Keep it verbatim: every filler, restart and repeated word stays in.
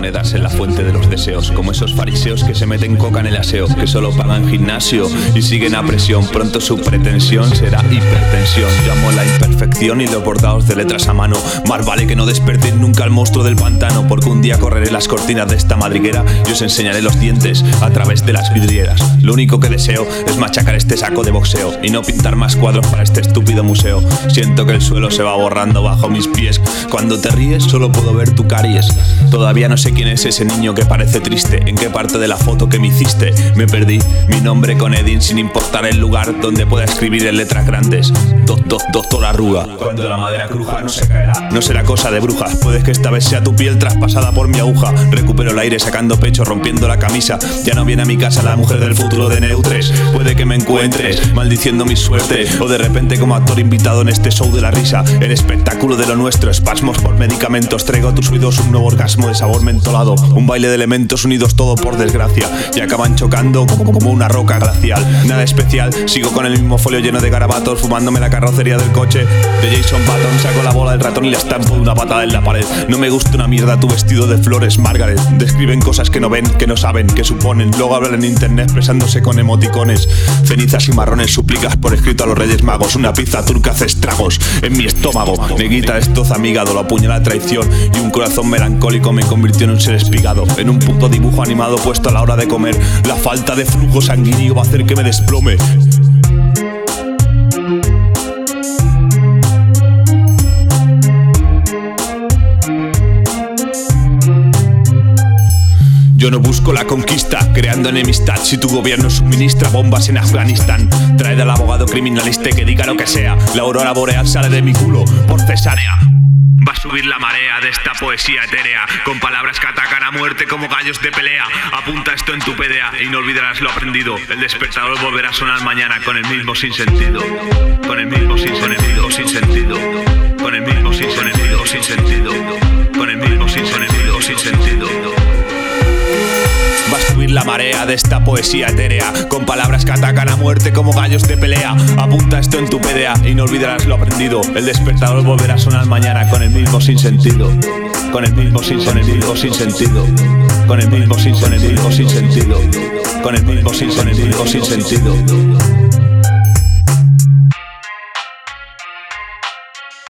monedas en la fuente de los deseos, como esos fariseos que se meten coca en el aseo, que solo pagan gimnasio y siguen a presión. Pronto su pretensión será hipertensión. Llamo la imperfección y los bordados de letras a mano. Más vale que no despertéis nunca al monstruo del pantano, porque un día correré las cortinas de esta madriguera y os enseñaré los dientes a través de las vidrieras. Lo único que deseo es machacar este saco de boxeo y no pintar más cuadros para este estúpido museo. Siento que el suelo se va borrando bajo mis pies. Cuando te ríes solo puedo ver tu caries. Todavía no sé quién es ese niño que parece triste. ¿En qué parte de la foto que me hiciste? Me perdí mi nombre con Edin sin importar el lugar donde pueda escribir en letras grandes. Do, do, doctor Arruga. Cuando la madera cruja no se caerá. No será cosa de brujas. Puede que esta vez sea tu piel traspasada por mi aguja. Recupero el aire sacando pecho, rompiendo la camisa. Ya no viene a mi casa la mujer del futuro de Neutres. Puede que me encuentres maldiciendo mi suerte, o de repente como actor invitado en este show de la risa. El espectáculo de lo nuestro, espasmos por medicamentos. Traigo a tus oídos un nuevo orgasmo de sabor mentolado. Un baile de elementos unidos todo por desgracia y acaban chocando como una roca glacial. Nada especial, sigo con el mismo folio lleno de garabatos, fumándome la carrocería del coche de Jason Button. Saco la bola del ratón y la estampo de una patada en la pared. No me gusta una mierda tu vestido de flores, Margaret. Describen cosas que no ven, que no saben, que suponen. Luego hablan en internet expresándose con emoticones. Cenizas y marrones suplicas por escrito a los Reyes Magos. Una pizza turca hace estragos en mi estómago. Neguita destroza mi hígado, lo apuñala la traición y un corazón melancólico me convirtió en un ser espigado. En un puto dibujo animado puesto a la hora de comer. La falta de flujo sanguíneo va a hacer que me desplome. Yo no busco la conquista, creando enemistad. Si tu gobierno suministra bombas en Afganistán, traed al abogado criminalista que diga lo que sea. La aurora boreal sale de mi culo por cesárea. Va a subir la marea de esta poesía etérea, con palabras que atacan a muerte como gallos de pelea. Apunta esto en tu P D A y no olvidarás lo aprendido. El despertador volverá a sonar mañana con el mismo sinsentido. Con el mismo sinsentido, sin sentido. Con el mismo sinsentido, sin sentido. Con el mismo sinsentido, sin sentido. Va a subir la marea de esta poesía etérea, con palabras que atacan a muerte como gallos de pelea. Apunta esto en tu P D A y no olvidarás lo aprendido. El despertador volverá a sonar mañana con el mismo sinsentido. Con el mismo sinsentido, sin sentido. Con el mismo sinsentido, sin sentido. Con el mismo sinsentido, sin sentido.